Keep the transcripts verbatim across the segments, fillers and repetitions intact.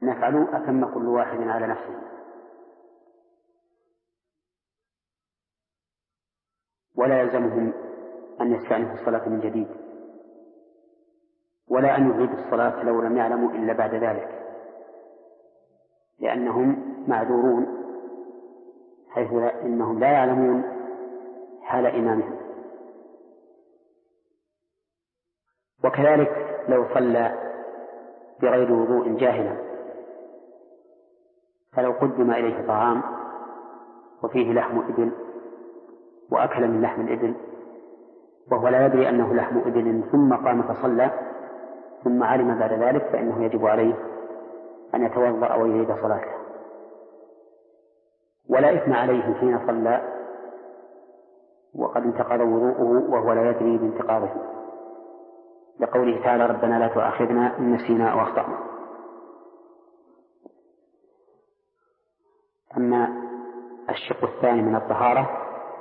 نفعلوا أتم كل واحد على نفسه، ولا يلزمهم أن يستأنفوا الصلاة من جديد، ولا أن يعيدوا الصلاة لو لم يعلموا إلا بعد ذلك، لأنهم معذورون حيث إنهم لا يعلمون حال إمامهم. وكذلك لو صلى بغير وضوء جاهلا، فلو قدم إليه طعام وفيه لحم إبل وأكل من لحم الإبل وهو لا يدري أنه لحم إبل ثم قام فصلى ثم علم بعد ذلك، فإنه يجب عليه أن يتوضأ ويعيد صلاته، ولا إثم عليه حين صلى وقد انتقض وضوءه وهو لا يدري بانتقاضه، لقوله تعالى ربنا لا تؤاخذنا إن نسينا أو أخطأنا. أما الشق الثاني من الطهارة،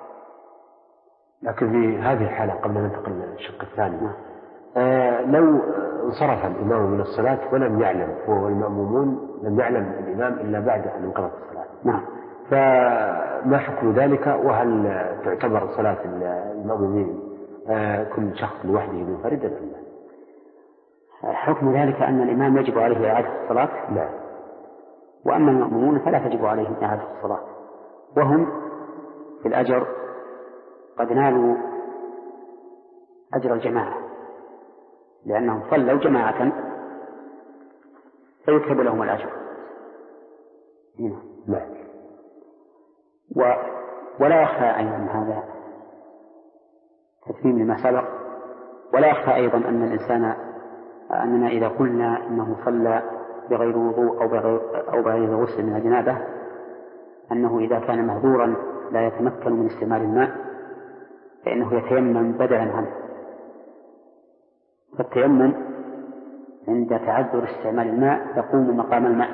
لكن في هذه الحالة قبل أن ننتقل للشق الثاني آه لو انصرف الإمام من الصلاة ولم يعلم هو والمأمومون لم يعلم الإمام إلا بعد أن انقضت الصلاة، نعم، فما حكم ذلك؟ وهل تعتبر صلاة المأمومين آه كل شخص لوحده منفردا أم لا؟ حكم ذلك أن الإمام يجب عليه إعادة الصلاة، لا، وأما المأمومون فلا تجب عليهم إعادة الصلاة، وهم في الأجر قد نالوا أجر الجماعة لأنهم صلوا جماعة فيكتب لهم الأجر. لا. و... ولا يخفى أيضا هذا تتميم لما سبق، ولا يخفى أيضا أن الإنسان أننا إذا قلنا أنه صلى بغير وضوء أو بغير, أو بغير غسل من الجنابة، أنه إذا كان معذورا لا يتمكن من استعمال الماء فإنه يتيمم بدلا عنه، فالتيمم عند تعذر استعمال الماء يقوم مقام الماء.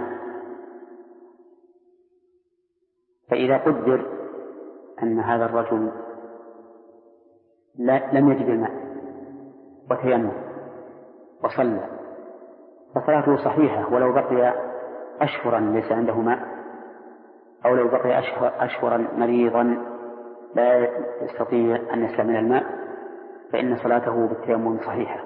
فإذا قدر أن هذا الرجل لا لم يجد الماء وتيمم وصلى فصلاته صحيحة ولو بقي أشهرا ليس عنده ماء، أو لو بقي أشهر أشهرا مريضا لا يستطيع أن يستعمل الماء فإن صلاته بالتيمم صحيحة.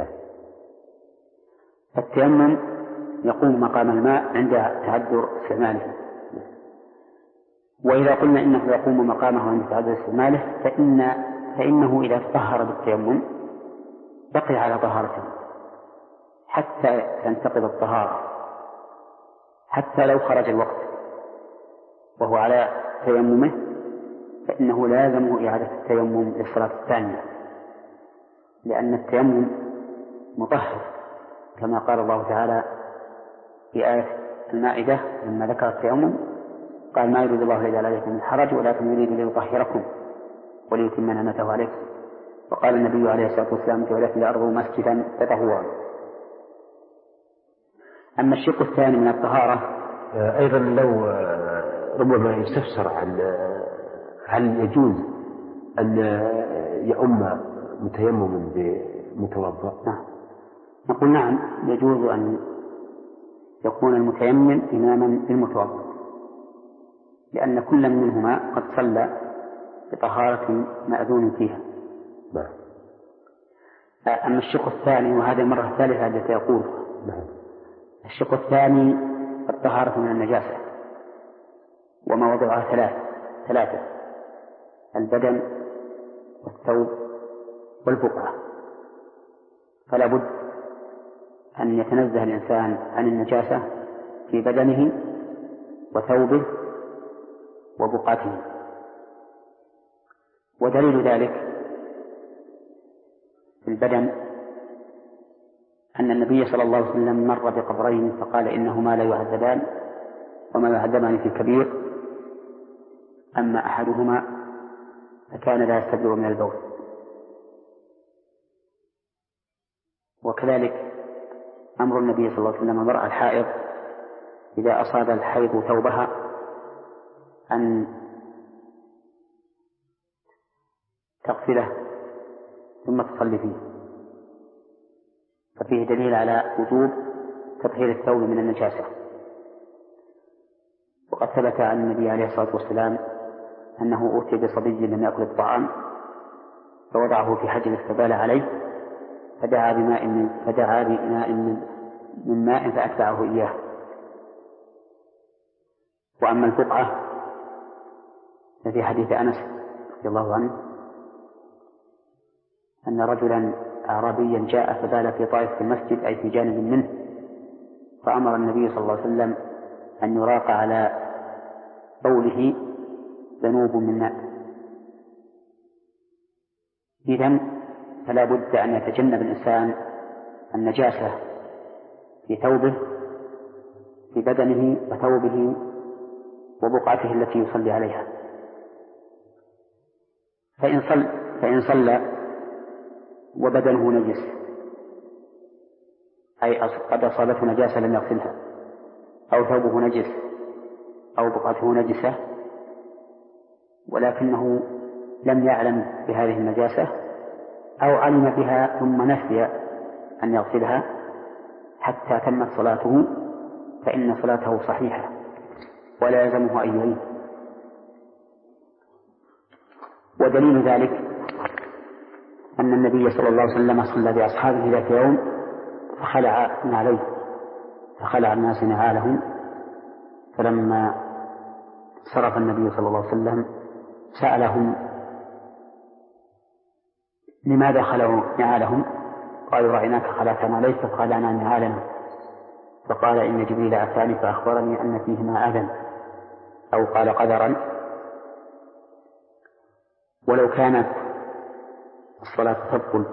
فالتيمم يقوم مقام الماء عند تعذر استعماله، وإذا قلنا إنه يقوم مقامه عند تعذر استعماله فإن فإنه إذا تطهر بالتيمم بقي على طهارته حتى تنتقض الطهارة، حتى لو خرج الوقت وهو على تيممه فإنه لازمه إعادة التيمم للصلاة الثانية، لأن التيمم مطهر كما قال الله تعالى في آية المائدة لما ذكر التيمم قال ما يريد الله إذا لا يكون من حرج ولكن يريد ليطهركم وليتم نعمته عليكم. وقال النبي عليه الصلاة والسلام جعلت الأرض مسجدا وطهورا. أما الشق الثاني من الطهارة أيضا لو ربما يستفسر عن هل يجوز أن يؤم متيمم بمتوضأ؟ نعم، نقول نعم يجوز أن يكون المتيمم إماما للمتوضأ، لأن كل منهما قد صلى بطهارة مأذون فيها. نعم. أما الشق الثاني وهذه المرة الثالثة التي يقول نعم. الشق الثاني الطهارة من النجاسة ومواضعها ثلاث ثلاثة البدن والثوب والبقعة، فلا بد أن يتنزه الإنسان عن النجاسة في بدنه وثوبه وبقعته. ودليل ذلك في البدن أن النبي صلى الله عليه وسلم مر بقبرين فقال إنهما لا يعذبان وما يعذبان في كبير، أما أحدهما فكان لا يستبرئ من البول. وكذلك أمر النبي صلى الله عليه وسلم المرأة الحائض إذا أصاب الحيض ثوبها أن تغسله ثم تصلي فيه، ففيه دليل على وجوب تطهير الثوب من النجاسة. وقد ثبت عن النبي عليه الصلاة والسلام أنه أوتي بصبي لم يأكل الطعام فوضعه في حجر فبال عليه فدعا بماء من فدعا بإناء من, من ماء فأتبعه إياه. وأما البقعة ففي حديث أنس رضي الله عنه أن رجلا أعرابيا جاء فبال في طائف في المسجد أي في جانب منه فأمر النبي صلى الله عليه وسلم أن يراق على بوله ذنوب من ماء. إذن فلا بد أن يتجنب الإنسان النجاسة في ثوبه في بدنه وثوبه وبقعته التي يصلي عليها. فإن صلى فإن صلى وبدنه نجس أي قد أصابته نجاسة لم يغسلها أو ثوبه نجس أو بقعته نجسة ولكنه لم يعلم بهذه النجاسة أو علم بها ثم نسي أن يغسلها حتى تمت صلاته فإن صلاته صحيحة ولا يلزمه أن يعيد. ودليل ذلك أن النبي صلى الله عليه وسلم صلى بأصحابه ذات يوم فخلع نعليه فخلع الناس نعالهم فلما صرف النبي صلى الله عليه وسلم سألهم لماذا خلعوا نعالهم؟ قالوا رأيناك خلعت نعليك فخلعنا نعالنا. فقال إن جبريل أتاني فأخبرني أن فيهما أذى أو قال قدرا. ولو كانت الصلاة تبطل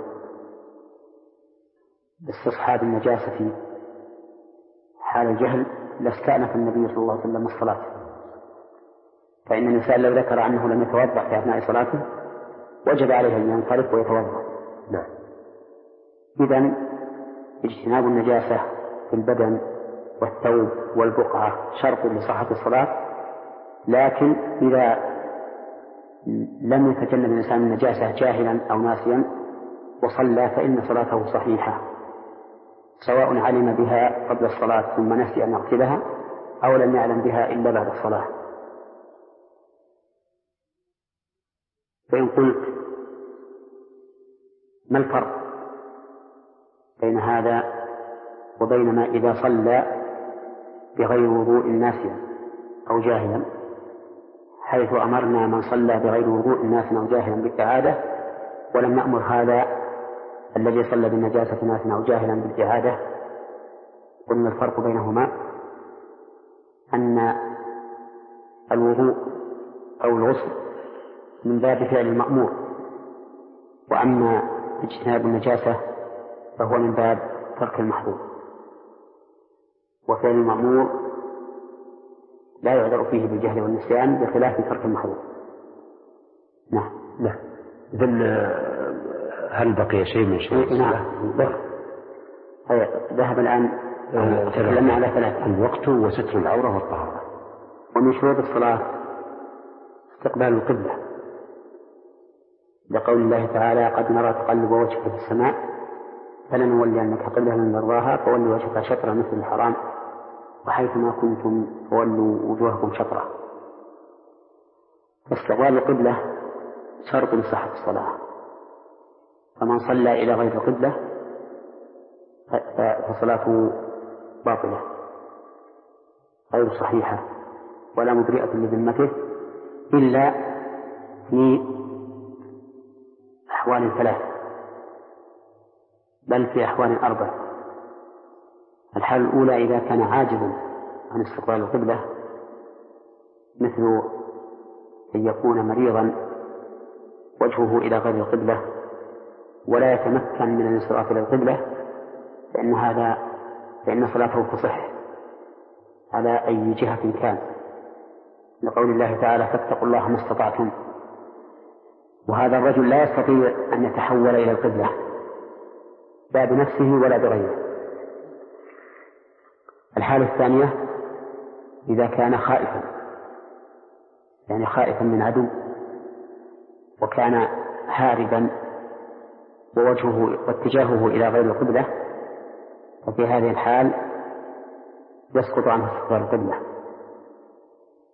باستصحاب النجاسة حال الجهل لاستأنف النبي صلى الله عليه وسلم الصلاة، فإن الإنسان لو ذكر أنه لم يتوضأ في أثناء صلاته وجب عليه أن ينصرف ويتوضأ. نعم. إذن اجتناب النجاسة في البدن والثوب والبقعة شرط لصحة الصلاة، لكن إذا لم يتجنب الإنسان النجاسة جاهلا أو ناسيا وصلى فإن صلاته صحيحة سواء علم بها قبل الصلاة ثم نسي أن يغسلها أو لم يعلم بها إلا بعد الصلاة. فإن قلت ما الفرق بين هذا وبين ما إذا صلى بغير وضوء ناسيا أو جاهلا، حيث أمرنا من صلى بغير وضوء ناسيا أو جاهلا بالإعادة ولم نأمر هذا الذي صلى بالنجاسة ناسيا أو جاهلا بالإعادة. قلنا الفرق بينهما أن الوضوء أو الغسل من باب فعل المأمور، وأما اجتناب النجاسة فهو من باب ترك المحظور، وفعل المأمور لا يعذر فيه بالجهل والنسيان بخلاف ترك المحظور. نعم. نعم. إذن هل بقي شيء من شيء الصلاة؟ نعم. ذهب الآن تكلمنا على ثلاثة: الوقت وستر العورة والطهارة. ومن شروط الصلاة استقبال القبلة لقول الله تعالى: قد نرى تقلب وجهك في السماء فلنولينك قبلة من نرضاها فولي وجهك شطر مثل الحرام وحيثما كنتم فولوا وجوهكم شطرة. فاستقبال القبلة شرط لصحة الصلاة، فمن صلى إلى غير القبلة فصلاته باطلة غير صحيحة ولا مبرئة لذمته إلا في أحوال ثلاث، بل في أحوال أربع. الحالة الأولى إذا كان عاجزا عن استقبال القبلة، مثل أن يكون مريضا وجهه إلى غير القبلة ولا يتمكن من الانصراف إلى القبلة، فإن هذا فإن صلاته تصح على أي جهة كان، لقول الله تعالى: فاتقوا الله ما استطعتم. وهذا الرجل لا يستطيع أن يتحول إلى القبلة لا بنفسه ولا بغيره. الحالة الثانية إذا كان خائفا، يعني خائفا من عدو وكان هاربا ووجهه واتجاهه إلى غير القبلة، ففي هذه الحال يسقط عنه استقبال القبلة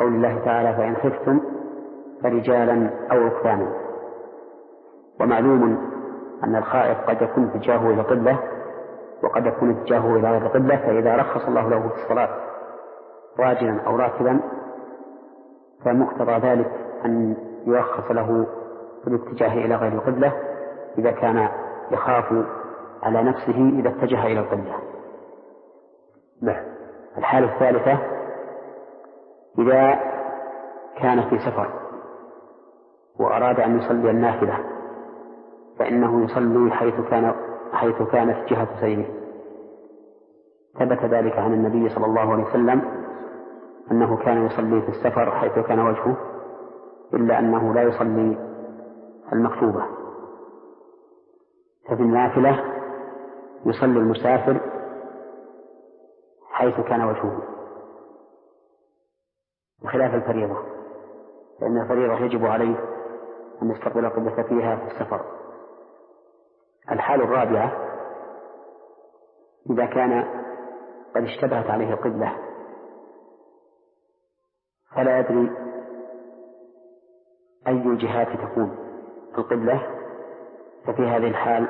لقول الله تعالى فإن خفتم فرجالا أو ركبانا. ومعلوم أن الخائف قد يكون اتجاهه إلى القبلة وقد يكون اتجاهه إلى غير القبلة، فإذا رخص الله له في الصلاة راجلا أو راكبا فمقتضى ذلك أن يرخص له في الاتجاه إلى غير القبلة إذا كان يخاف على نفسه إذا اتجه إلى القبلة. نعم. الحالة الثالثة إذا كان في سفر وأراد أن يصلي النافلة فإنه يصلي حيث كان حيث كانت جهة سيره. ثبت ذلك عن النبي صلى الله عليه وسلم أنه كان يصلي في السفر حيث كان وجهه، إلا أنه لا يصلي المكتوبة. ففي النافلة يصلي المسافر حيث كان وجهه بخلاف الفريضة، لأن الفريضة يجب عليه أن يستقبل القبلة فيها في السفر. الحال الرابعة إذا كان قد اشتبهت عليه القبلة فلا يدري أي الجهات تكون القبلة، ففي هذه الحال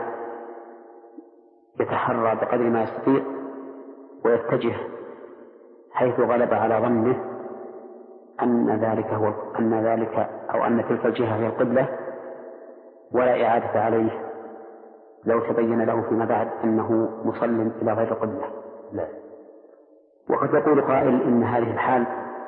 يتحرى بقدر ما يستطيع ويتجه حيث غلب على ظنه أن ذلك هو أن ذلك أو أن تلك الجهة هي القبلة، ولا إعادة عليه لو تبين له فيما بعد أنه مصل إلى غير القبلة. لا. وقد يقول قائل إن هذه الحال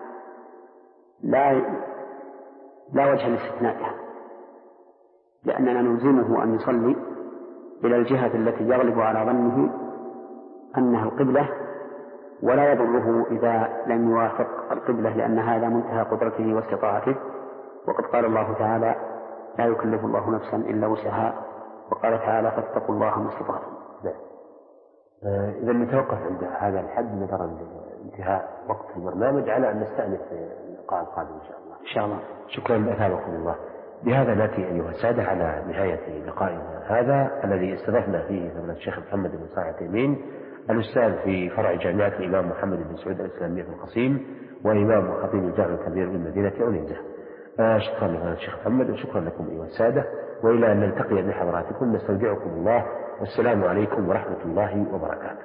لا لا وجه لاستثنائها، لأننا نلزمه أن يصلي إلى الجهة التي يغلب على ظنه أنها القبلة، ولا يضره إذا لم يوافق القبلة، لأن هذا منتهى قدرته واستطاعته. وقد قال الله تعالى لا يكلف الله نفسا إلا وسعها، وقال تعالى فاتقوا الله ما استطعتم. آه إذا نتوقف عند هذا الحد نظرا لانتهاء وقت البرنامج، على أن نستأنف في اللقاء القادم إن شاء الله. إن شاء الله. شكرا أثابكم الله. بهذا نأتي أيها السادة على نهاية لقائنا هذا الذي استضفنا فيه فضيلة الشيخ محمد بن صالح العثيمين، الأستاذ في فرع جامعة الإمام محمد بن سعود الإسلامية في القصيم، وإمام وخطيب الجامع الكبير بالمدينة عنيزة. آه شكرا لفضيلة الشيخ محمد، وشكرا لكم أيها السادة، وإلى أن نلتقي بحضراتكم نستودعكم الله، والسلام عليكم ورحمة الله وبركاته.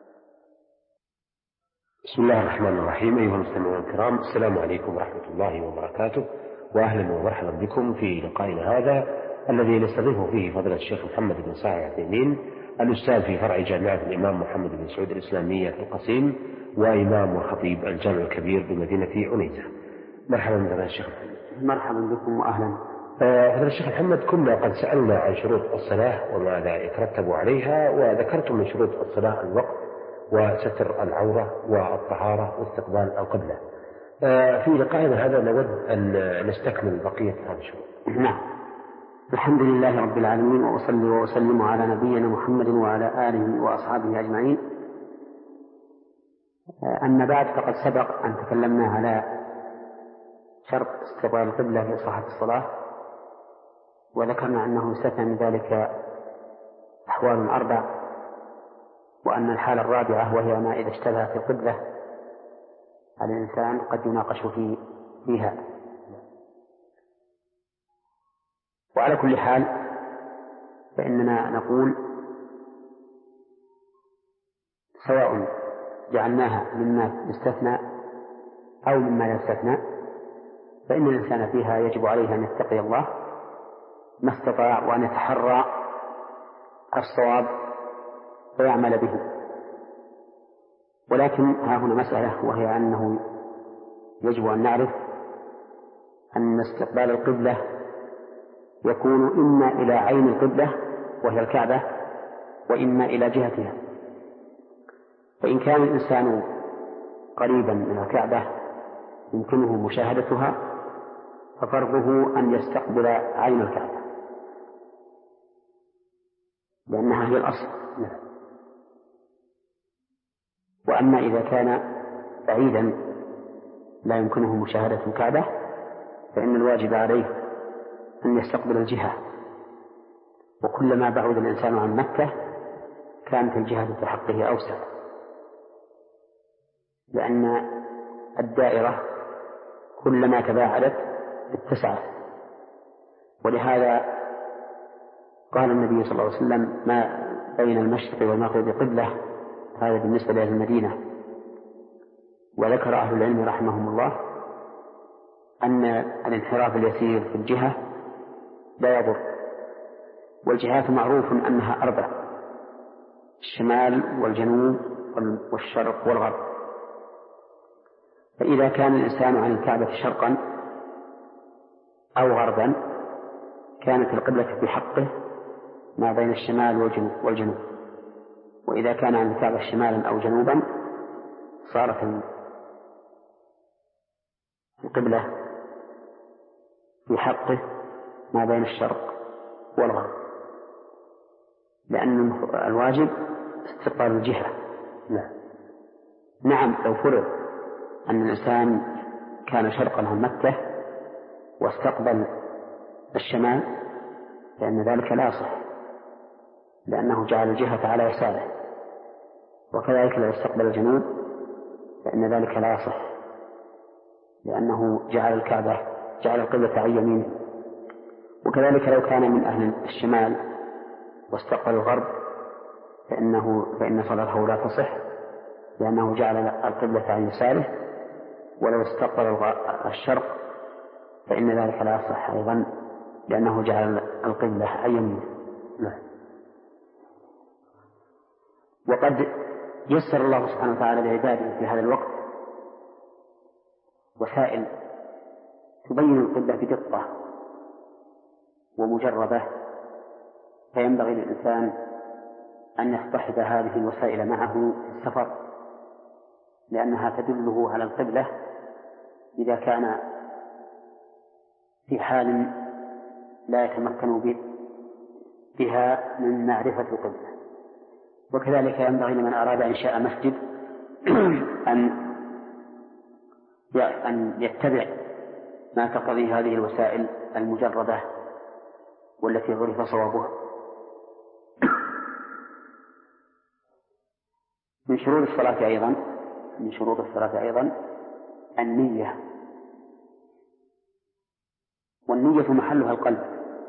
بسم الله الرحمن الرحيم. أيها المستمعون الكرام، السلام عليكم ورحمة الله وبركاته، وأهلا ومرحبا بكم في لقائنا هذا الذي نستضيفه فيه فضيلة الشيخ محمد بن صالح العثيمين، الأستاذ في فرع جامعة الإمام محمد بن سعود الإسلامية في القصيم، وإمام وخطيب الجامع الكبير بمدينة عنيزة. مرحبا بفضيلة الشيخ محمد. مرحبا بكم وأهلا. فضيلة الشيخ محمد، كنا قد سألنا عن شروط الصلاة وماذا يترتب عليها، وذكرتم من شروط الصلاة الوقت وستر العورة والطهارة واستقبال القبلة. في لقائنا هذا نود أن نستكمل بقية هذه الشروط. نعم. الحمد لله رب العالمين، وأصلي وأسلم على نبينا محمد وعلى آله وأصحابه أجمعين. أما بعد، فقد سبق أن تكلمنا على شرط استقبال القبلة لصحة الصلاة، وذكرنا أنه يستثنى من ذلك أحوال أربع، وأن الحالة الرابعة وهي ما إذا اشتبه في القبلة على الإنسان قد يناقش في فيها. وعلى كل حال فإننا نقول سواء جعلناها مما يستثنى أو مما لا يستثنى، فإن الإنسان فيها يجب عليه أن يتقي الله ما استطاع، وأن يتحرى الصواب ويعمل به. ولكن ها هنا مسألة، وهي أنه يجب أن نعرف أن استقبال القبلة يكون إما إلى عين القبلة وهي الكعبة، وإما إلى جهتها. فإن كان الإنسان قريبا من الكعبة يمكنه مشاهدتها، ففرضه أن يستقبل عين الكعبة، لأنها هي الأصل. وأما إذا كان بعيدا لا يمكنه مشاهدة الكعبة، فإن الواجب عليه أن يستقبل الجهة، وكلما بعد الإنسان عن مكة كانت الجهة في حقه أوسع، لأن الدائرة كلما تباعدت اتسعت. ولهذا قال النبي صلى الله عليه وسلم ما بين المشرق والمغرب قبلة، هذا بالنسبة لأهل المدينة. وذكر أهل العلم رحمهم الله أن الانحراف اليسير في الجهة لا يضر، والجهات معروف أنها أربع: الشمال والجنوب والشرق والغرب. فإذا كان الإنسان عن الكعبة شرقا أو غربا كانت القبلة في حقه ما بين الشمال والجنوب، وإذا كان عن الكعبة شمالا أو جنوبا صارت القبلة في حقه ما بين الشرق والغرب، لأن الواجب استقبال الجهة. نعم، لو فرض أن الإنسان كان شرقا عن مكة واستقبل الشمال فإن ذلك لا يصح، لأنه جعل الجهة على يساره. وكذلك لو استقبل الجنوب فإن ذلك لا يصح، لأنه جعل الكعبة جعل القبلة عن يمينه. وكذلك لو كان من أهل الشمال واستقبل الغرب فإنه فإن صلاته لا تصح، لأنه جعل القبلة عن يساره. ولو استقبل الشرق فإن ذلك لا يصح أيضا، لأنه جعل القبلة عن يمينه. وقد يسر الله سبحانه وتعالى لعباده في هذا الوقت وسائل تبين القبلة بدقة ومجربة، فينبغي للإنسان أن يصطحب هذه الوسائل معه في السفر، لأنها تدله على القبلة إذا كان في حال لا يتمكن بها من معرفة القبلة. وكذلك ينبغي لمن أراد إنشاء مسجد أن أن يتبع ما تقتضي هذه الوسائل المجربة والتي عرف صوابها. من شروط الصلاة أيضا من شروط الصلاة أيضا النية، والنية محلها القلب.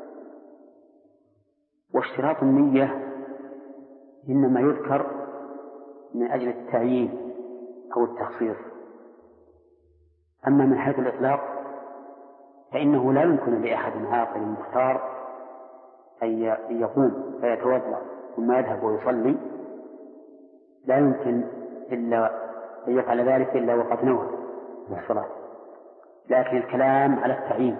واشتراط النية إنما يذكر من أجل التعيين أو التخصيص، أما من حيث الإطلاق فإنه لا يمكن لأحد عاقل مختار أن يقوم فيتوضأ ثم يذهب ويصلي، لا يمكن إلا أن يفعل ذلك إلا وقد نوى الصلاة. لكن الكلام على التعيين،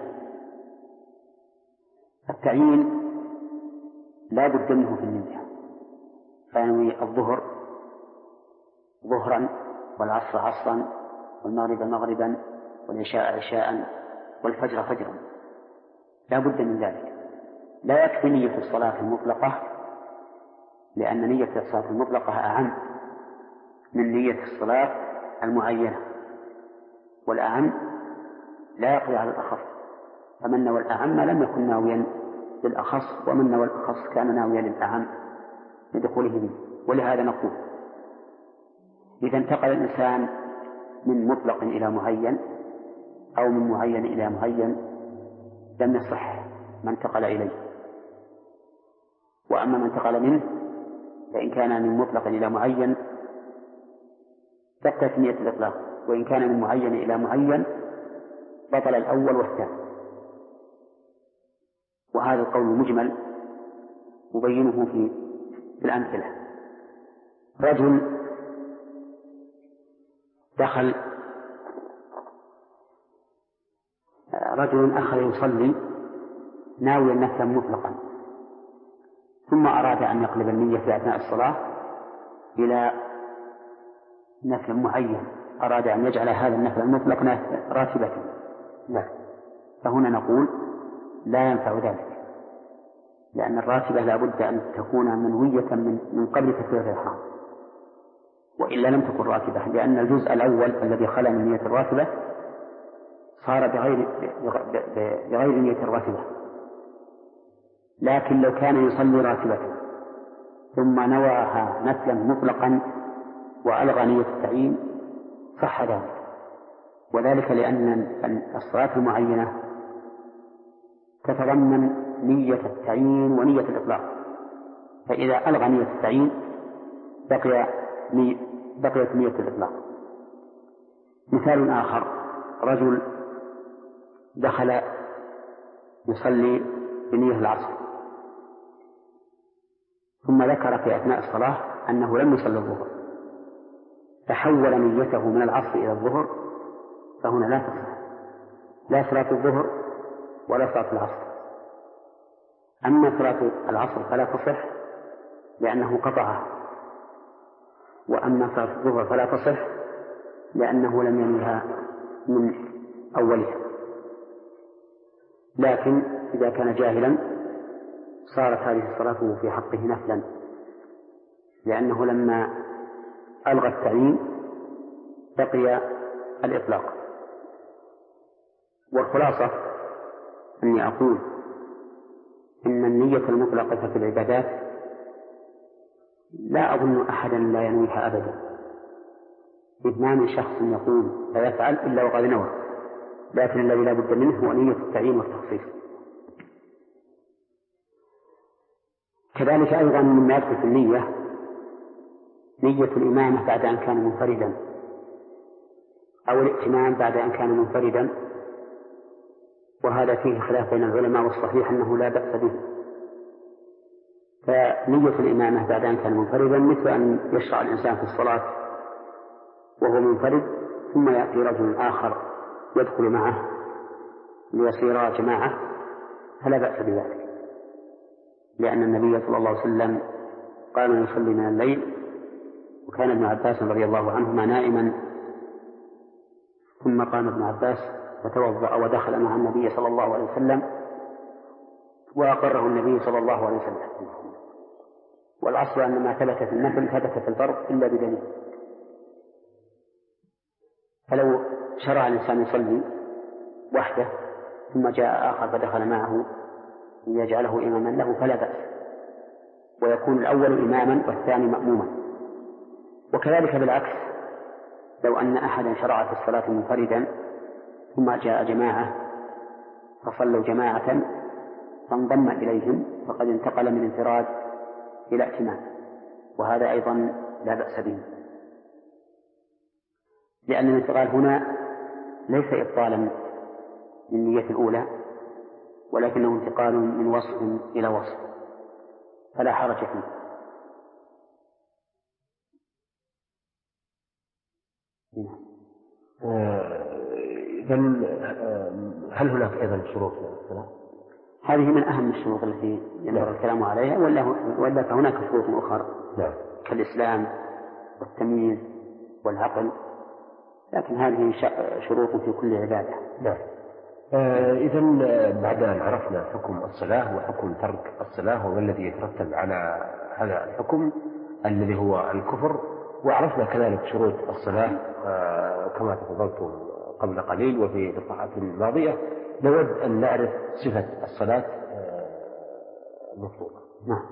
التعيين لا بد منه في النية، فينوي الظهر ظهرا والعصر عصرا والمغرب مغربا والعشاء عشاء والفجر فجرا، لا بد من ذلك. لا يكفي نية الصلاة المطلقة، لأن نية الصلاة المطلقة أعم من نية الصلاة المعينة، والأعم لا يقضي على الأخص، فمن نوى الأعم لم يكن ناويا للأخص، ومن نوى الأخص كان ناويا للأعم لدخوله منه. ولهذا نقول إذا انتقل الإنسان من مطلق إلى معين أو من معين إلى معين لم يصح ما انتقل إليه. وأما من انتقل منه فإن كان من مطلق إلى معين بقيت نية الإطلاق، وإن كان من معين إلى معين بطل الأول والثاني. وهذا القول مجمل مبينه في الأمثلة. رجل دخل رجل أخذ يصلي ناويا نفلا مطلقا، ثم أراد أن يقلب النية في أثناء الصلاة إلى نفل معين، أراد أن يجعل هذا النفل المطلق راتبة، لا، فهنا نقول لا ينفع ذلك، لأن الراتبة لا بد أن تكون منوية من, من قبل تكبيرة الإحرام، وإلا لم تكن راتبة، لأن الجزء الأول الذي خلا من نية الراتبة صار بغير, بغير نية الراتبة. لكن لو كان يصلي راتبة ثم نواها نفلا مطلقا وألغى نية التعيين صح ذلك، وذلك لأن الصلاة المعينة تتضمن نية التعيين ونية الإطلاق، فإذا ألغى نية التعيين بقي بقيت نية الإطلاق. مثال آخر: رجل دخل يصلي بنية العصر ثم ذكر في أثناء الصلاة أنه لم يصلي الظهر فحول نيته من العصر إلى الظهر، فهنا لا تصح لا صلاة الظهر ولا صلاة العصر. أما صلاة العصر فلا تصح لأنه قطعها، وأما صلاة الظهر فلا تصح لأنه لم ينوها من أولها. لكن إذا كان جاهلا صارت هذه الصلاة في حقه نفلا، لأنه لما ألغى التعيين بقي الإطلاق. والخلاصة أني أقول إن النية المطلقة في العبادات لا أظن أحدا لا ينويها أبدا، إذ ما من شخص يقول لا يفعل إلا وقد نوى، لكن الذي لا بد منه هو نية التعيين والتخصيص. كذلك أيضا مما يدخل في النية نية الإمامة بعد أن كان منفردا، أو الائتمام بعد أن كان منفردا، وهذا فيه خلاف بين العلماء، والصحيح أنه لا بأس به. فنية الإمامة بعد أن كان منفردا مثل أن يشرع الإنسان في الصلاة وهو منفرد ثم يأتي رجل آخر يدخل معه ليصيرا جماعة، فلا بأس بذلك، لأن النبي صلى الله عليه وسلم قام يصلي من الليل وكان ابن عباس رضي الله عنهما نائما، ثم قام ابن عباس فتوضأ ودخل مع النبي صلى الله عليه وسلم وأقره النبي صلى الله عليه وسلم. والأصل أن ما ثبت في النفل ثبت في الفرض إلا بدليل. فلو شرع الإنسان يصلي وحده ثم جاء آخر فدخل معه ليجعله إماما له فلا بأس، ويكون الأول إماما والثاني مأموما. وكذلك بالعكس، لو أن أحدا شرع في الصلاة منفردا ثم جاء جماعة فصلوا جماعة فانضم إليهم فقد انتقل من انفراد إلى ائتمام، وهذا أيضا لا بأس به، لأن الانتقال هنا ليس إبطالا من النية الأولى، ولكنه انتقال من وصف إلى وصف، فلا حرج فيه. إذن هل هناك أيضا شروط للصلاة؟ هذه من أهم الشروط التي ينبغي الكلام عليها، ولا فهناك شروط أخرى نعم. كالإسلام والتمييز والعقل، لكن هذه شروط في كل عبادة. نعم. آه إذن بعد أن عرفنا حكم الصلاة وحكم ترك الصلاة وما الذي يترتب على هذا الحكم الذي هو الكفر، وعرفنا كذلك شروط الصلاة آه كما تفضلتم قبل قليل وفي اللقاءات الماضية، نود أن نعرف صفة الصلاة المطلوبة. نعم.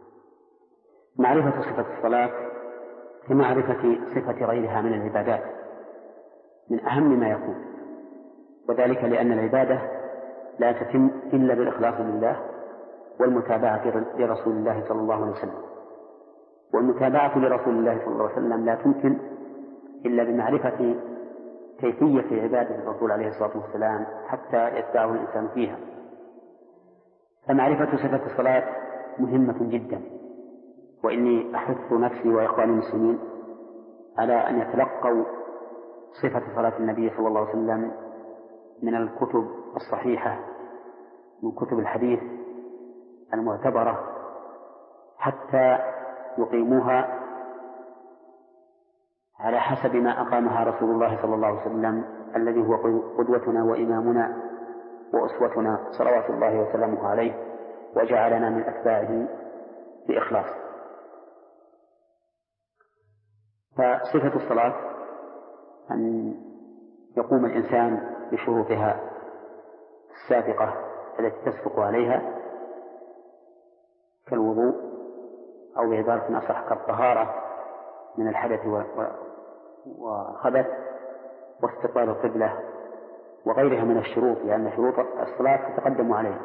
معرفة صفة الصلاة كمعرفة صفة غيرها من العبادات من أهم ما يكون، وذلك لأن العبادة لا تتم إلا بالإخلاص لله والمتابعة لرسول الله صلى الله عليه وسلم، والمتابعة لرسول الله صلى الله عليه وسلم لا تمكن إلا بمعرفة كيفية عبادة الرسول عليه الصلاة والسلام حتى يتبعه الإنسان فيها. فمعرفة صفة الصلاة مهمة جدا، وإني أحث نفسي وإخواني المسلمين على أن يتلقوا صفة صلاة النبي صلى الله عليه وسلم من الكتب الصحيحة، من كتب الحديث المعتبرة، حتى يقيموها على حسب ما أقامها رسول الله صلى الله عليه وسلم الذي هو قدوتنا وإمامنا وأسوتنا صلوات الله وسلامه عليه، وجعلنا من أتباعه بإخلاص. فصفة الصلاة أن يقوم الإنسان بشروطها السابقة التي تسبق عليها كالوضوء، أو بعبارة أصح كالطهارة من الحدث والخبث، واستقبال القبلة وغيرها من الشروط، لأن شروط الصلاة تتقدم عليها.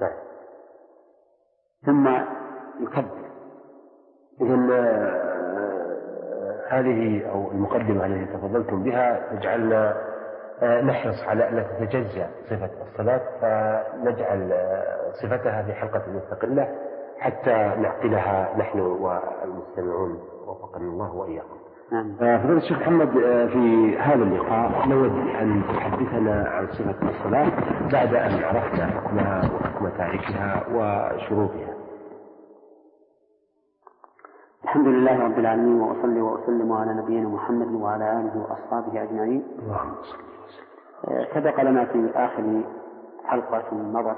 ثم يكبر. إذن هذه أو المقدمة التي تفضلتم بها تجعلنا نحرص على أن تتجزأ صفة الصلاة، فنجعل صفتها في حلقة مستقلة حتى نعقلها نحن والمستمعون وفقنا الله وإياكم. فضيلة الشيخ محمد، في هذا اللقاء نود أن تحدثنا عن صفة الصلاة بعد أن عرفنا حكمها وحكم تاركها وشروطها. الحمد لله رب العالمين، وأصلي وأسلم على نبينا محمد وعلى آله وأصحابه أجمعين. اللهم صل وسلم. سبق لنا في آخر حلقة مضت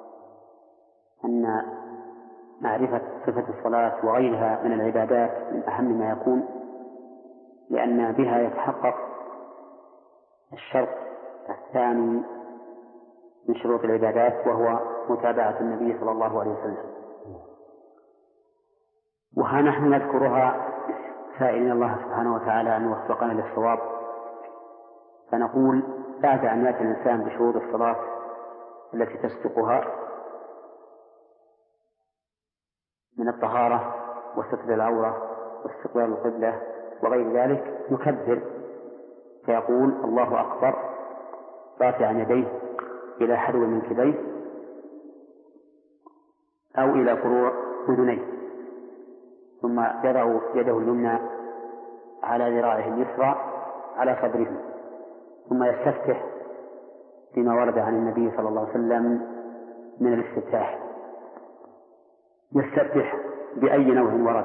أن معرفة صفة الصلاة وغيرها من العبادات من أهم ما يكون، لأن بها يتحقق الشرط الثاني من شروط العبادات، وهو متابعة النبي صلى الله عليه وسلم. وها نحن نذكرها سائلين الله سبحانه وتعالى أن يوفقنا للصواب، فنقول بعد أن يأتي الإنسان بشروط الصلاة التي تسبقها من الطهارة وستر العورة واستقبال القبلة وغير ذلك، يكبر فيقول الله أكبر رافعا يديه إلى حدو منكبيه أو إلى فروع أذنيه، ثم يضع يده اليمنى على ذراعه اليسرى على صدره، ثم يستفتح فيما ورد عن النبي صلى الله عليه وسلم من الاستفتاح. يستفتح بأي نوع ورد،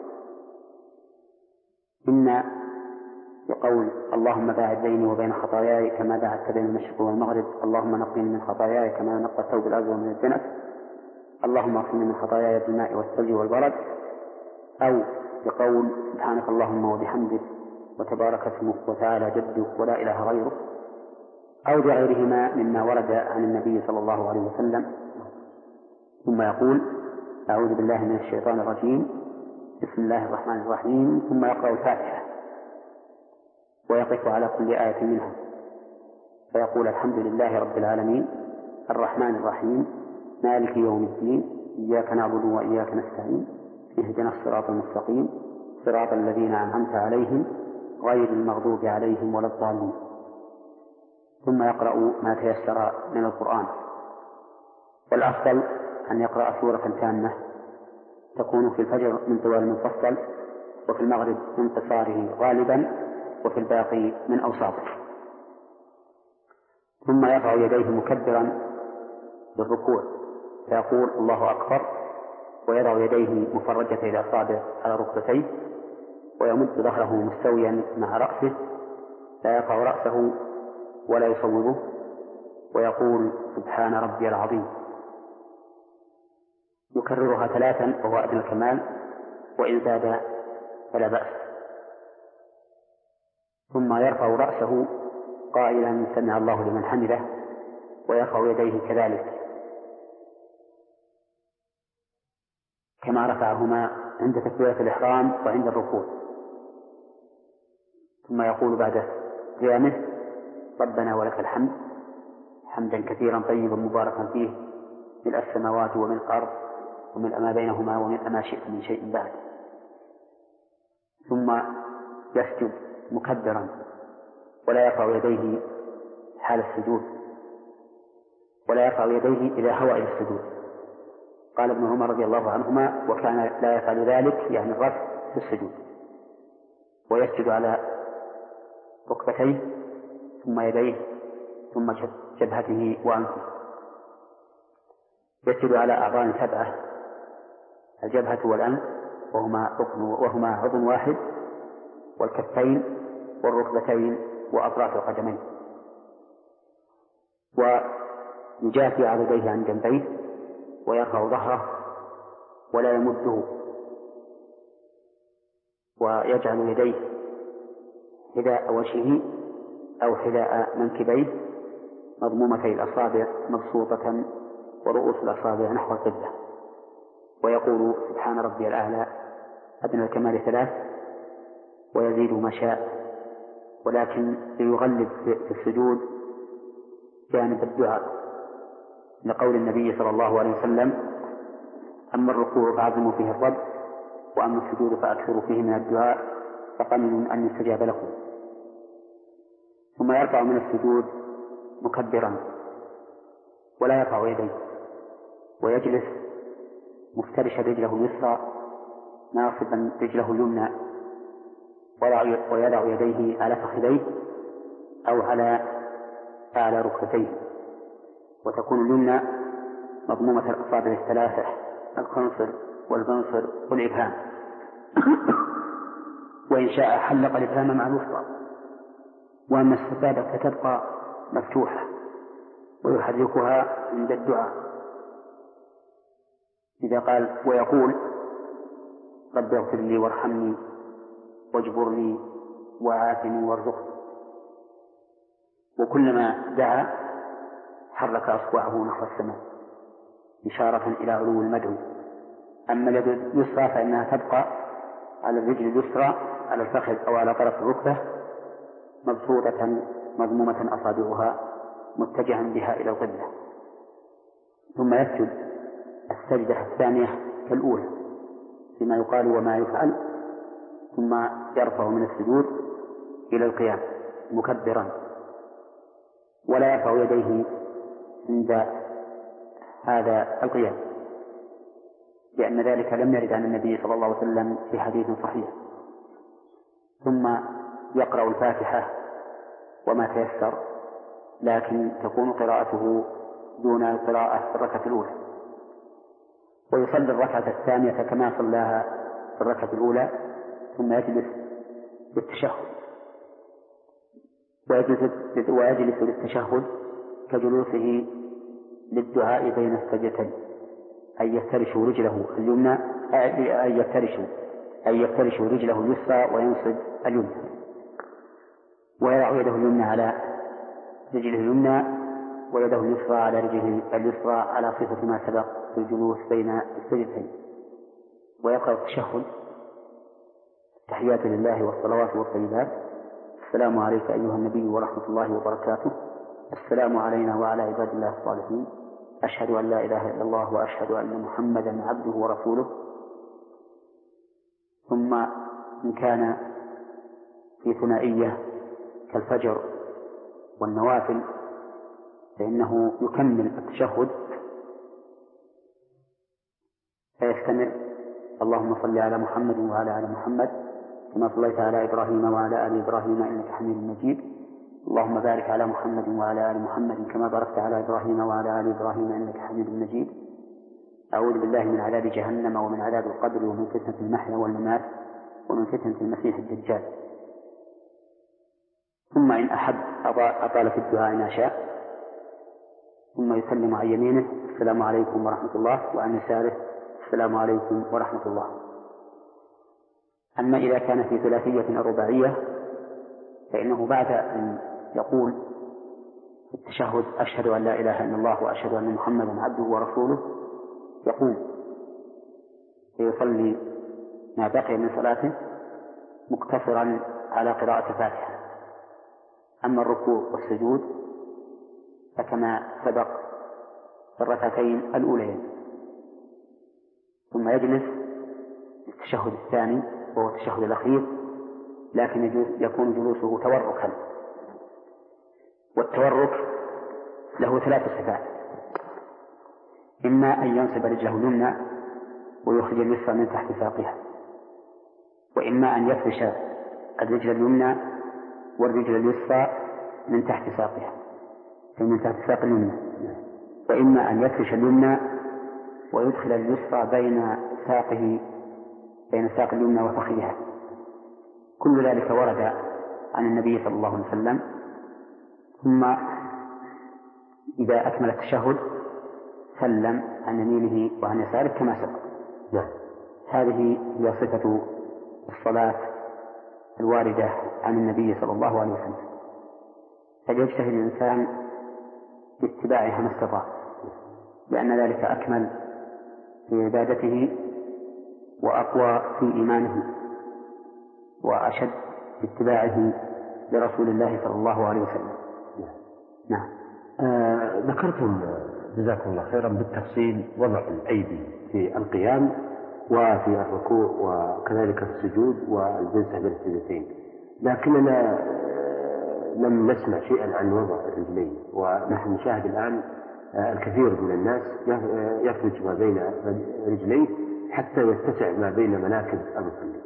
إما بقول اللهم باعد بيني وبين خطاياي كما باعدت بين المشرق والمغرب، اللهم نقني من خطاياي كما نقى الثوب الأبيض من الدنس، اللهم اغسلني من خطاياي بالماء والثلج والبرد، أو بقول سبحانك اللهم وبحمدك وتبارك اسمك وتعالى جدك ولا إله غيرك، أو بغيرهما مما ورد عن النبي صلى الله عليه وسلم. ثم يقول أعوذ بالله من الشيطان الرجيم، بسم الله الرحمن الرحيم، ثم يقرأ الفاتحة ويقف على كل آية منها فيقول الحمد لله رب العالمين الرحمن الرحيم مالك يوم الدين إياك نعبد وإياك نستعين اهدنا الصراط المستقيم صراط الذين أنعمت عليهم غير المغضوب عليهم ولا الضالين. ثم يقرأ ما تيسر من القرآن، والأفضل أن يقرأ سورة تامة تكون في الفجر من طوال المفصل، وفي المغرب من قصاره غالبا، وفي الباقي من أوساطه. ثم يرفع يديه مكبرا بالركوع فيقول الله أكبر، ويضع يديه مفرجة إلى أصابعه على ركبتيه، ويمد ظهره مستويا مع رأسه، لا يرفع رأسه ولا يصوبه، ويقول سبحان ربي العظيم. يكررها ثلاثا وهو أدنى الكمال، وإن زاد فلا بأس. ثم يرفع رأسه قائلا سمع الله لمن حمده، ويرفع يديه كذلك كما رفعهما عند تكبيرة الإحرام وعند الركوع. ثم يقول بعد قيامه ربنا ولك الحمد حمدا كثيرا طيبا مباركا فيه ملء السماوات وملء الأرض وملء ما بينهما وملء ما شئت من شيء بعد. ثم يسجد مكبرا ولا يرفع يديه حال السجود، ولا يرفع يديه إلى هوائل السجود. قال ابن عمر رضي الله عنهما وكان لا يفعل ذلك، يعني الرفع في السجود، ويسجد على ركبتيه ثم يديه ثم جبهته وأنفه. يسجد على أعضاء سبعة: الجبهة والأنف وهما ركن وهما عضو واحد، والكفين والركبتين وأطراف القدمين. ويجافي عضديه عن جنبيه ويرفع ظهره ولا يمده، ويجعل يديه حذاء وجهه أو حذاء منكبيه مضمومتي الأصابع مبسوطة ورؤوس الأصابع نحو القبلة، ويقول سبحان ربي الأعلى أدنى الكمال ثلاث، ويزيد ما شاء ولكن يغلب في السجود جانب الدعاء، لقول النبي صلى الله عليه وسلم: أما الركوع فعظموا فيه الرب، وأما السجود فأكثروا فيه من الدعاء فقليل أن يستجاب لكم. ثم يرفع من السجود مكبرا ولا يرفع يديه، ويجلس مفترشا رجله اليسرى ناصبا رجله اليمنى، ويضع يديه على فخذيه أو على أعلى ركبتيه، وتكون اليمنى مضمومة الأصابع الثلاثة الخنصر والبنصر والإبهام، وإن شاء حلق الإبهام مع الوسطى، وأما السبابة فتبقى مفتوحة ويحركها عند الدعاء إذا قال ويقول: رب اغفر لي وارحمني واجبرني وعافني وارزقني. وكلما دعا حرك أصبعه نحو السماء إشارة إلى علو المدعو. أما اليد اليسرى فإنها تبقى على الرجل اليسرى على الفخذ أو على طرف الركبة مبسوطة مضمومة أصابعها متجها بها إلى القبلة، ثم يسجد السجدة الثانية كالأولى بما يقال وما يفعل، ثم يرفع من السجود إلى القيام مكبرا، ولا يرفع يديه عند هذا القيام، لأن ذلك لم يرد عن النبي صلى الله عليه وسلم في حديث صحيح. ثم يقرأ الفاتحة وما تيسر، لكن تكون قراءته دون القراءة في الركعة الأولى، ويصلي الركعة الثانية كما صلاها في الركعة الأولى، ثم يجلس للتشهد، ويجلس, ويجلس للتشهد كجلوسه للدعاء بين السجدتين، أن يفترش رجله اليمنى أن يفترش أن يفترش رجله اليسرى وينصب اليمنى، ويضع يده اليمنى على رجله اليمنى ويده اليسرى على رجله اليسرى على صفة ما سبق في الجلوس بين السجدتين، ويقرأ التشهد: تحيات لله والصلوات والطيبات، السلام عليك أيها النبي ورحمة الله وبركاته، السلام علينا وعلى عباد الله الصالحين، أشهد أن لا إله إلا الله وأشهد أن محمدا عبده ورسوله. ثم إن كان في ثنائية كالفجر والنوافل فإنه يكمل التشهد فيستمر: اللهم صل على محمد وعلى آل محمد كما صليت على إبراهيم وعلى آل إبراهيم إنك حميد مجيد، اللهم بارك على محمد وعلى آل محمد كما باركت على إبراهيم وعلى آل إبراهيم إنك حميد مجيد، أعوذ بالله من عذاب جهنم ومن عذاب القبر ومن فتنة المحيا والممات ومن فتنة المسيح الدجال. ثم إن أحب أطال في الدعاء ما شاء، ثم يسلم عن يمينه: السلام عليكم ورحمة الله، وعن يساره: السلام عليكم ورحمة الله. أما إذا كان في ثلاثية أو رباعية فإنه بعد أن يقول في التشهد: أشهد أن لا إله إلا الله وأشهد أن محمدا عبده ورسوله، يقوم فيصلي ما بقي من صلاته مقتصرا على قراءة الفاتحة. أما الركوع والسجود فكما سبق في الركعتين الأولين، ثم يجلس التشهد الثاني وهو التشهد الأخير، لكن يكون جلوسه توركا، والتورك له ثلاث صفات: إما أن ينصب رجله اليمنى ويخرج اليسرى من تحت ساقها، وإما أن يفرش الرجل اليمنى والرجل اليسرى من تحت ساقها أي من تحت ساق اليمنى، وإما أن يفرش اليمنى ويدخل اليسرى بين ساقه بين ساق اليمنى وفخذها. كل ذلك ورد عن النبي صلى الله عليه وسلم. ثم إذا أكمل التشهد سلم عن يمينه وعن يساره كما سبق. هذه هي صفة الصلاة الواردة عن النبي صلى الله عليه وسلم، فليجتهد الإنسان باتباعها ما استطاع، لأن ذلك أكمل في عبادته وأقوى في إيمانه وأشد في اتباعه لرسول الله صلى الله عليه وسلم. نعم. آه ذكرتم جزاكم الله خيرا بالتفصيل وضع الأيدي في القيام وفي الركوع وكذلك في السجود والجلسة بين السجدتين، لكننا لم نسمع شيئا عن وضع الرجلين، ونحن نشاهد الآن الكثير من الناس يفرج ما بين رجليه حتى يتسع ما بين مناكب المصلين.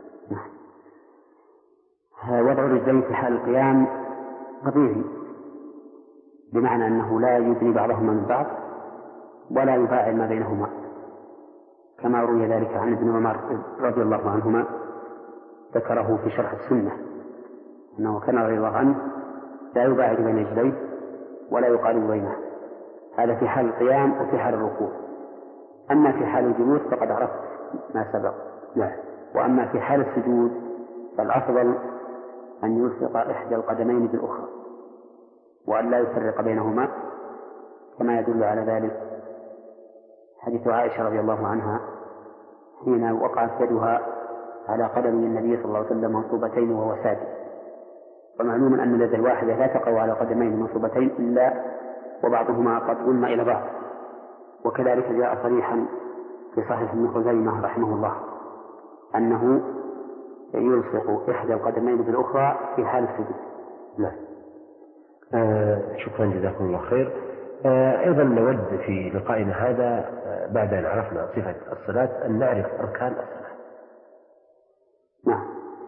وضع الرجلين في حال القيام طبيعي، بمعنى أنه لا يدني بعضهما من بعض ولا يفاعل ما بينهما، كما روي ذلك عن ابن عمر رضي الله عنهما، ذكره في شرح السنة أنه كان رضي الله عنه لا يباعد بين رجليه ولا يقارب بينه، هذا في حال القيام وفي حال الركوع. أما في حال الجلوس فقد عرفت ما سبق. لا. وأما في حال السجود فالأفضل أن يلصق إحدى القدمين بالأخرى وأن لا يفرق بينهما، كما يدل على ذلك حديث عائشة رضي الله عنها حين وقعت يدها على قدم النبي صلى الله عليه وسلم منصوبتين وهو ساجد. ومعلوم أن اليد الواحدة لا تقع على قدمين منصوبتين إلا وبعضهما قد ضم إلى بعض، وكذلك جاء صريحا في صحيح ابن خزيمة رحمه الله أنه يلصق إحدى القدمين بالأخرى في حال السجود. نعم. آه شكرا جزاكم الله خير. آه أيضا نود في لقائنا هذا آه بعد أن عرفنا صفة الصلاة أن نعرف أركان الصلاة. نعم.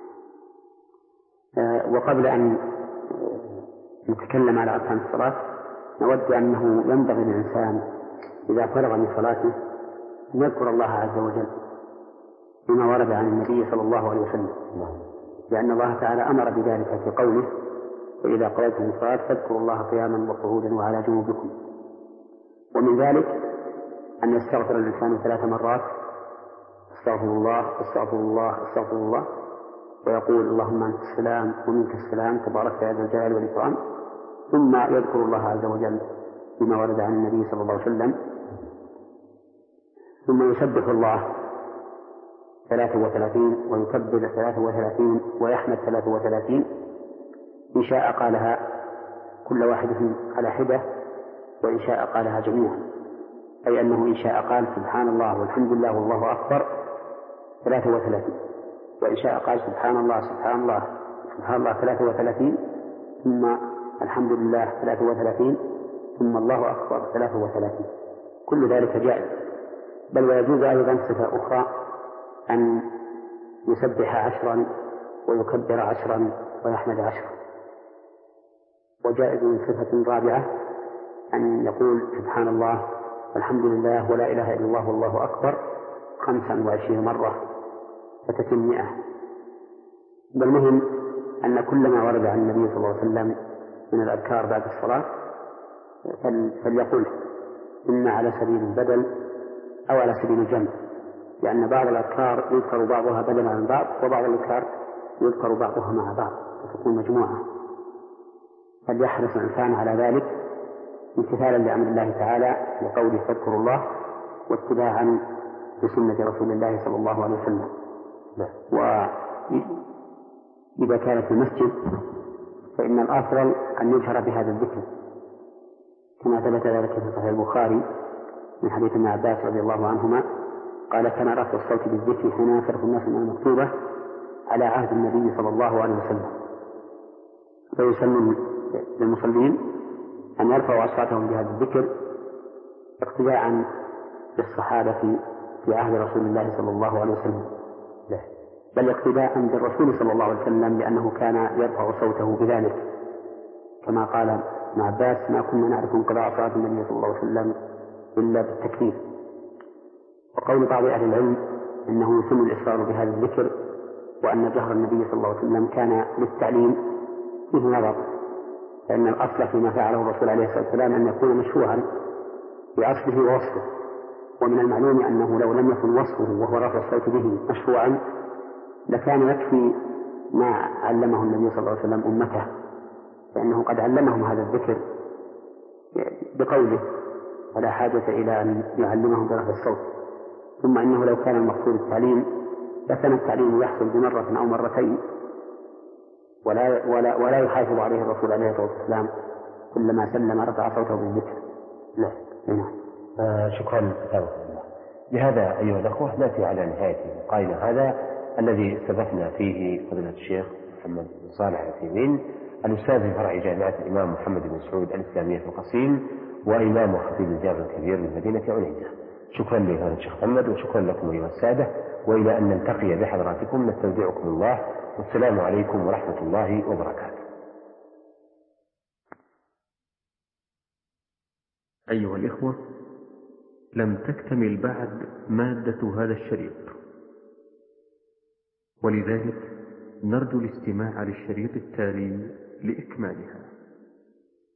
آه وقبل أن نتكلم على أركان الصلاة نود أنه ينبغي للإنسان إذا فرغ من صلاته أن يذكر الله عز وجل بما ورد عن النبي صلى الله عليه وسلم، لأن الله تعالى أمر بذلك في قوله: وإذا قضيتم الصلاة فاذكروا الله قياما وقعودا وعلى جنوبكم. ومن ذلك أن يستغفر الإنسان ثلاث مرات: استغفر الله استغفر الله استغفر الله، ويقول: اللهم أنت السلام ومنك السلام تبارك يا ذا الجلال والإكرام، ثم يذكر الله عز وجل بما ورد عن النبي صلى الله عليه وسلم، ثم يسبح الله ثلاثة وثلاثين ويكبر ثلاثة وثلاثين ويحمد ثلاثة وثلاثين، إن شاء قالها كل واحدة على حدة وإن شاء قالها جميعا، أي أنه إن شاء قال سبحان الله والحمد لله والله أكبر ثلاثة وثلاثين، وإن شاء قال سبحان الله سبحان الله سبحان الله ثلاثة وثلاثين، ثم الحمد لله ثلاثة وثلاثين، ثم الله أكبر ثلاثة وثلاثين. كل ذلك جائز، بل ويجوز أيضا صفة أخرى أن يسبح عشرا ويكبر عشرا ويحمد عشرا. وجائز من صفة رابعة أن يقول سبحان الله والحمد لله ولا إله إلا الله والله أكبر خمسا وعشرين مرة فتتم مئة. بالمهم أن كل ما ورد عن النبي صلى الله عليه وسلم من الأذكار بعد الصلاة فليقول، إما على سبيل البدل أو على سبيل الجمع، لأن بعض الأذكار يذكر بعضها بدلا من بعض، وبعض الأذكار يذكر بعضها مع بعض فتكون مجموعة. فليحرص الإنسان على ذلك امتثالا لأمر الله تعالى وقوله فاذكروا الله، واتباعا لسنة رسول الله صلى الله عليه وسلم. وإذا كان في المسجد فإن الأفضل أن يجهر بهذا الذكر، كما ثبت ذلك في صحيح البخاري من حديث ابن عباس رضي الله عنهما قال: كان رفع الصوت بالذكر حين يصرف الناس من المكتوبة على عهد النبي صلى الله عليه وسلم. فيسن للمصلين أن يرفعوا أصواتهم بهذا الذكر اقتداء بالصحابة في عهد رسول الله صلى الله عليه وسلم، بل اقتداء بالرسول صلى الله عليه وسلم، لأنه كان يرفع صوته بذلك، كما قال ابن عباس: ما كنا نعرف انقضاء صلاة النبي صلى الله عليه وسلم إلا بالتكبير. وقول بعض أهل العلم إنه يسن الإصرار بهذا الذكر، وأن جهر النبي صلى الله عليه وسلم كان للتعليم فيه نظر، لأن الأصل فيما فعله الرسول عليه الصلاة والسلام أن يكون مشروعا بأصله ووصفه، ومن المعلوم أنه لو لم يكن وصفه وهو رفع الصوت به مشروعا لكان يكفي ما علمه النبي صلى الله عليه وسلم أمته، فإنه قد علمهم هذا الذكر بقوله، ولا حاجة إلى أن يعلمهم برفع الصوت. ثم إنه لو كان المقصود التعليم لكان التعليم يحصل بمرة أو مرتين، ولا ولا ولا يحافظ عليه الرسول عليه الصلاة والسلام، كلما سلم رفع صوته بالذكر. نعم. نعم. آه شكرا أثابكم الله. بهذا أيها الأخوة نأتي على نهاية لقائنا هذا الذي استضفنا فيه فضيلة الشيخ محمد بن صالح العثيمين، الأستاذ في فرع جامعة الإمام محمد بن سعود الإسلامية في القصيم، وإمام وخطيب الجامع الكبير من مدينة عنيزة. شكرا لهذا الشيخ محمد، وشكرا لكم أيها السادة، وإلى أن نلتقي بحضراتكم نستودعكم الله، والسلام عليكم ورحمة الله وبركاته. أيها الإخوة، لم تكتمل بعد مادة هذا الشريط، ولذلك نرجو الاستماع للشريط التالي لإكمالها.